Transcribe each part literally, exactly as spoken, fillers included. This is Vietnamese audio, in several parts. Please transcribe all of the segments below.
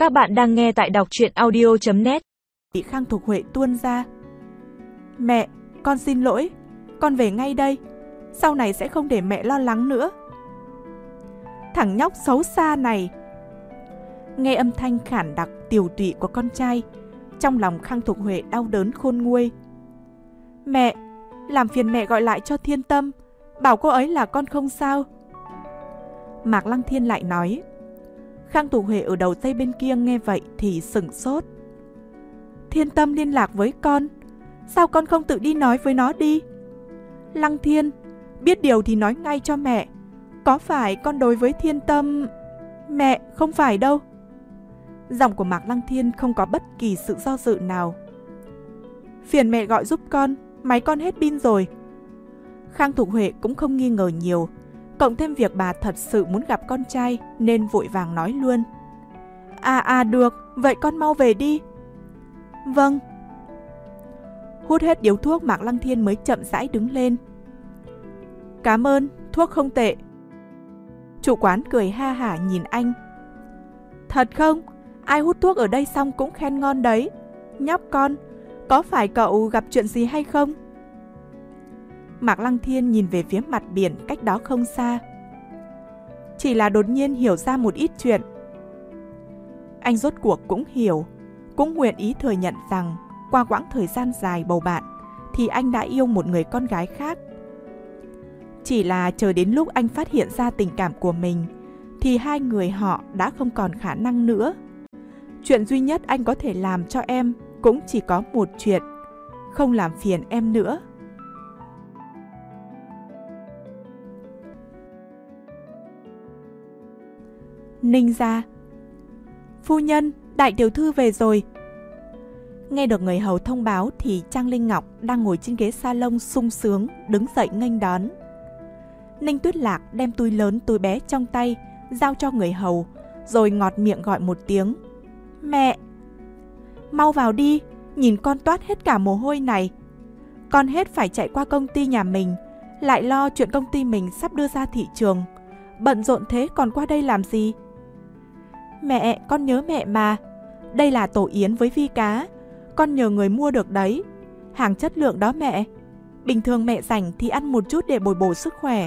Các bạn đang nghe tại đọc truyện audio chấm net. Khang Thục Huệ tuôn ra. Mẹ, con xin lỗi, con về ngay đây, sau này sẽ không để mẹ lo lắng nữa. Thằng nhóc xấu xa này. Nghe âm thanh khản đặc tiều tụy của con trai, trong lòng Khang Thục Huệ đau đớn khôn nguôi. Mẹ, làm phiền mẹ gọi lại cho Thiên Tâm, bảo cô ấy là con không sao. Mạc Lăng Thiên lại nói. Khang Thục Huệ ở đầu dây bên kia nghe vậy thì sửng sốt. Thiên Tâm liên lạc với con, sao con không tự đi nói với nó đi? Lăng Thiên, biết điều thì nói ngay cho mẹ. Có phải con đối với Thiên Tâm... Mẹ, không phải đâu. Giọng của Mạc Lăng Thiên không có bất kỳ sự do dự nào. Phiền mẹ gọi giúp con, máy con hết pin rồi. Khang Thục Huệ cũng không nghi ngờ nhiều, cộng thêm việc bà thật sự muốn gặp con trai nên vội vàng nói luôn. À à được, vậy con mau về đi. Vâng. Hút hết điếu thuốc, Mạc Lăng Thiên mới chậm rãi đứng lên. Cảm ơn, thuốc không tệ. Chủ quán cười ha hả nhìn anh. Thật không? Ai hút thuốc ở đây xong cũng khen ngon đấy. Nhóc con, có phải cậu gặp chuyện gì hay không? Mạc Lăng Thiên nhìn về phía mặt biển cách đó không xa. Chỉ là đột nhiên hiểu ra một ít chuyện. Anh rốt cuộc cũng hiểu, cũng nguyện ý thừa nhận rằng qua quãng thời gian dài bầu bạn thì anh đã yêu một người con gái khác. Chỉ là chờ đến lúc anh phát hiện ra tình cảm của mình thì hai người họ đã không còn khả năng nữa. Chuyện duy nhất anh có thể làm cho em cũng chỉ có một chuyện, không làm phiền em nữa. Ninh gia. Phu nhân, đại tiểu thư về rồi. Nghe được người hầu thông báo thì Trang Linh Ngọc đang ngồi trên ghế salon sung sướng đứng dậy nghênh đón. Ninh Tuyết Lạc đem túi lớn túi bé trong tay giao cho người hầu, rồi ngọt miệng gọi một tiếng. Mẹ! Mau vào đi, nhìn con toát hết cả mồ hôi này. Con hết phải chạy qua công ty nhà mình, lại lo chuyện công ty mình sắp đưa ra thị trường. Bận rộn thế còn qua đây làm gì? Mẹ, con nhớ mẹ mà. Đây là tổ yến với vi cá, con nhờ người mua được đấy. Hàng chất lượng đó mẹ. Bình thường mẹ rảnh thì ăn một chút để bồi bổ sức khỏe.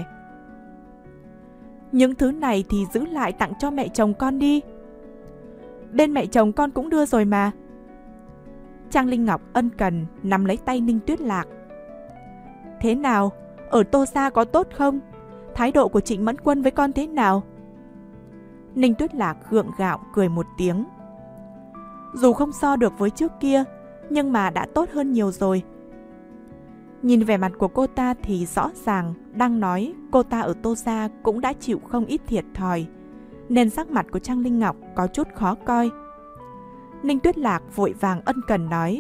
Những thứ này thì giữ lại tặng cho mẹ chồng con đi. Bên mẹ chồng con cũng đưa rồi mà. Trang Linh Ngọc ân cần nắm lấy tay Ninh Tuyết Lạc. Thế nào? Ở Tô Gia có tốt không? Thái độ của Trịnh Mẫn Quân với con thế nào? Ninh Tuyết Lạc gượng gạo cười một tiếng. Dù không so được với trước kia, nhưng mà đã tốt hơn nhiều rồi. Nhìn vẻ mặt của cô ta thì rõ ràng đang nói cô ta ở Tô Gia cũng đã chịu không ít thiệt thòi, nên sắc mặt của Trang Linh Ngọc có chút khó coi. Ninh Tuyết Lạc vội vàng ân cần nói.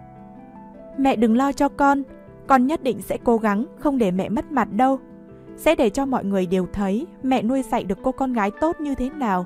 Mẹ đừng lo cho con, con nhất định sẽ cố gắng không để mẹ mất mặt đâu. Sẽ để cho mọi người đều thấy mẹ nuôi dạy được cô con gái tốt như thế nào.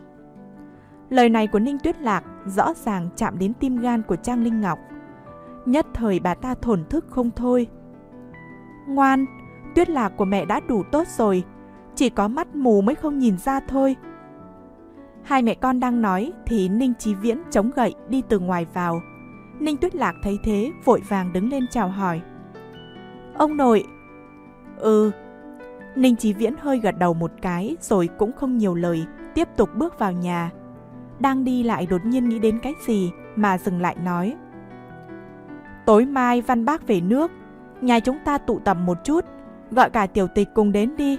Lời này của Ninh Tuyết Lạc rõ ràng chạm đến tim gan của Trang Linh Ngọc. Nhất thời bà ta thổn thức không thôi. Ngoan, Tuyết Lạc của mẹ đã đủ tốt rồi, chỉ có mắt mù mới không nhìn ra thôi. Hai mẹ con đang nói thì Ninh Chí Viễn chống gậy đi từ ngoài vào. Ninh Tuyết Lạc thấy thế vội vàng đứng lên chào hỏi. Ông nội. Ừ. Ninh Chí Viễn hơi gật đầu một cái rồi cũng không nhiều lời, tiếp tục bước vào nhà. Đang đi lại đột nhiên nghĩ đến cái gì mà dừng lại nói. Tối mai Văn Bác về nước, nhà chúng ta tụ tập một chút, gọi cả tiểu tịch cùng đến đi.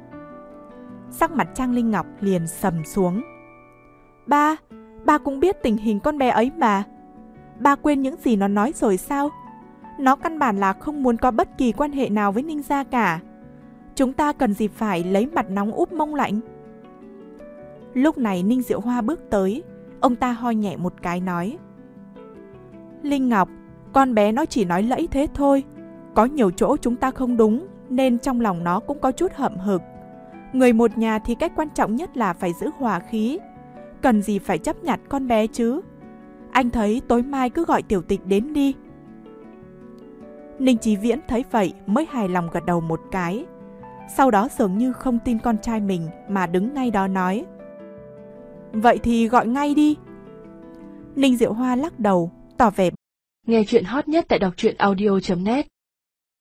Sắc mặt Trang Linh Ngọc liền sầm xuống. Ba, ba cũng biết tình hình con bé ấy mà. Ba quên những gì nó nói rồi sao? Nó căn bản là không muốn có bất kỳ quan hệ nào với Ninh gia cả. Chúng ta cần gì phải lấy mặt nóng úp mông lạnh. Lúc này Ninh Diệu Hoa bước tới, ông ta ho nhẹ một cái nói. Linh Ngọc, con bé nó chỉ nói lẫy thế thôi. Có nhiều chỗ chúng ta không đúng, nên trong lòng nó cũng có chút hậm hực. Người một nhà thì cách quan trọng nhất là phải giữ hòa khí. Cần gì phải chấp nhặt con bé chứ. Anh thấy tối mai cứ gọi tiểu tịch đến đi. Ninh Chí Viễn thấy vậy mới hài lòng gật đầu một cái. Sau đó dường như không tin con trai mình mà đứng ngay đó nói. Vậy thì gọi ngay đi, Ninh Diệu Hoa lắc đầu, tỏ vẻ. Nghe chuyện hot nhất tại đọc truyện audio chấm net